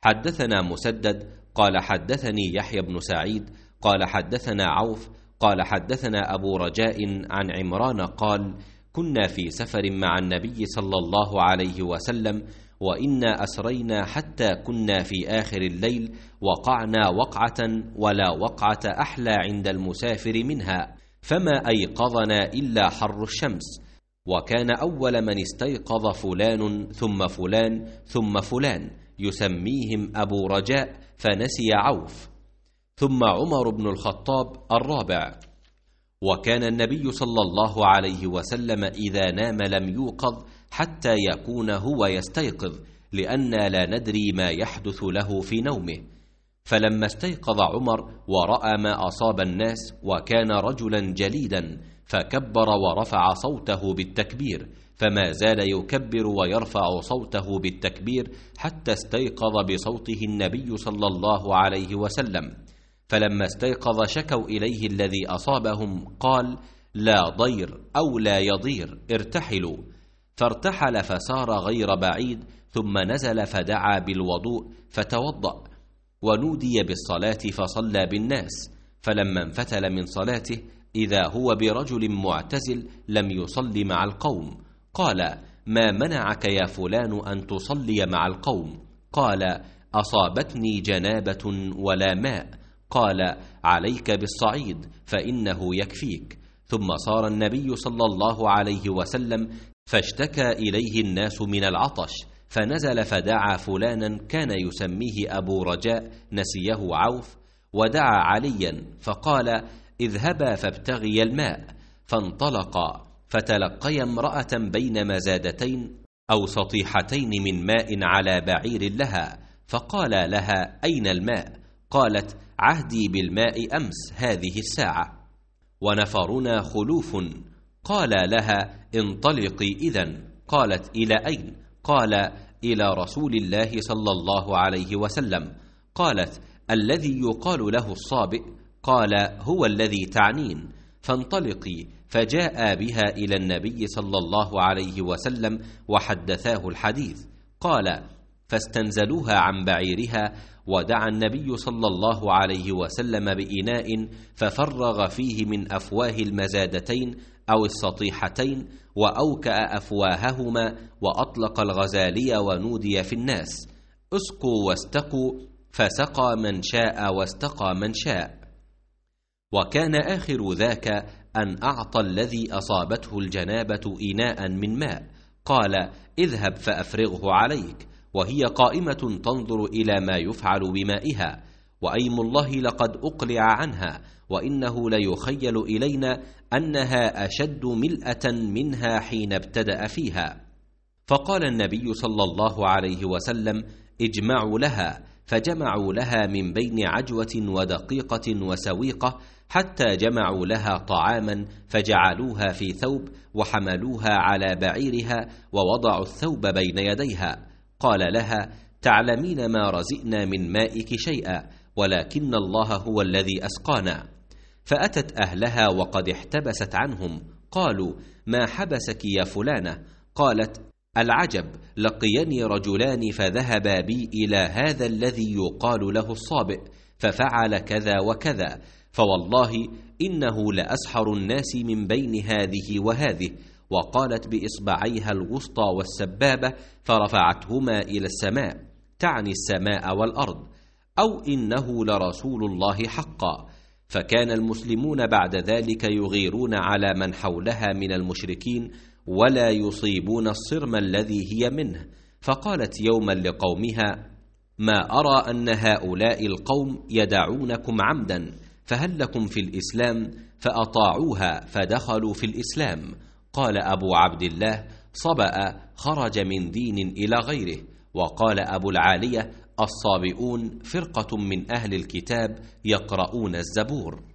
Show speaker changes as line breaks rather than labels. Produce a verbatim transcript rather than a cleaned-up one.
حدثنا مسدد قال حدثني يحيى بن سعيد قال حدثنا عوف قال حدثنا أبو رجاء عن عمران قال كنا في سفر مع النبي صلى الله عليه وسلم وإنا أسرينا حتى كنا في آخر الليل وقعنا وقعة ولا وقعة أحلى عند المسافر منها، فما أيقظنا إلا حر الشمس، وكان أول من استيقظ فلان ثم فلان ثم فلان يسميهم أبو رجاء فنسي عوف، ثم عمر بن الخطاب الرابع. وكان النبي صلى الله عليه وسلم إذا نام لم يوقظ حتى يكون هو يستيقظ، لأننا لا ندري ما يحدث له في نومه. فلما استيقظ عمر ورأى ما أصاب الناس وكان رجلا جليدا فكبر ورفع صوته بالتكبير، فما زال يكبر ويرفع صوته بالتكبير حتى استيقظ بصوته النبي صلى الله عليه وسلم. فلما استيقظ شكوا إليه الذي أصابهم، قال لا ضير أو لا يضير، ارتحلوا. فارتحل فسار غير بعيد، ثم نزل فدعا بالوضوء فتوضأ، ونودي بالصلاة فصلى بالناس. فلما انفتل من صلاته إذا هو برجل معتزل لم يصل مع القوم، قال ما منعك يا فلان أن تصلي مع القوم؟ قال أصابتني جنابة ولا ماء. قال عليك بالصعيد فإنه يكفيك. ثم صار النبي صلى الله عليه وسلم فاشتكى إليه الناس من العطش، فنزل فدعا فلانا كان يسميه أبو رجاء نسيه عوف، ودعا عليا فقال اذهبا فابتغي الماء. فانطلقا فتلقيا امرأة بين مزادتين أو سطيحتين من ماء على بعير لها، فقال لها أين الماء؟ قالت عهدي بالماء أمس هذه الساعة، ونفرنا خلوف. قال لها انطلقي إذن. قالت إلى أين؟ قال إلى رسول الله صلى الله عليه وسلم. قالت الذي يقال له الصابئ؟ قال هو الذي تعنين. فانطلقي. فجاء بها إلى النبي صلى الله عليه وسلم وحدثاه الحديث. قال فاستنزلوها عن بعيرها، ودعا النبي صلى الله عليه وسلم بإناء ففرغ فيه من أفواه المزادتين أو السطيحتين، وأوكأ أفواههما، وأطلق الغزالي ونودي في الناس اسقوا واستقوا، فسقى من شاء واستقى من شاء. وكان آخر ذاك أن أعطى الذي أصابته الجنابة إناء من ماء، قال اذهب فأفرغه عليك، وهي قائمة تنظر إلى ما يفعل بمائها، وأيم الله لقد أقلع عنها، وإنه ليخيل إلينا أنها أشد ملأة منها حين ابتدأ فيها. فقال النبي صلى الله عليه وسلم اجمعوا لها، فجمعوا لها من بين عجوة ودقيقة وسويقة، حتى جمعوا لها طعاما فجعلوها في ثوب وحملوها على بعيرها ووضعوا الثوب بين يديها. قال لها تعلمين ما رزئنا من مائك شيئا، ولكن الله هو الذي أسقانا. فأتت أهلها وقد احتبست عنهم، قالوا ما حبسك يا فلانة؟ قالت العجب، لقيني رجلان فذهبا بي إلى هذا الذي يقال له الصابئ ففعل كذا وكذا، فوالله إنه لأسحر الناس من بين هذه وهذه. وقالت بإصبعيها الوسطى والسبابة فرفعتهما إلى السماء، تعني السماء والأرض، أو إنه لرسول الله حقا. فكان المسلمون بعد ذلك يغيرون على من حولها من المشركين ولا يصيبون الصرم الذي هي منه. فقالت يوما لقومها ما أرى أن هؤلاء القوم يدعونكم عمدا، فهل لكم في الإسلام؟ فأطاعوها فدخلوا في الإسلام. قال أبو عبد الله صبأ خرج من دين إلى غيره. وقال أبو العالية الصابئون فرقة من أهل الكتاب يقرؤون الزبور.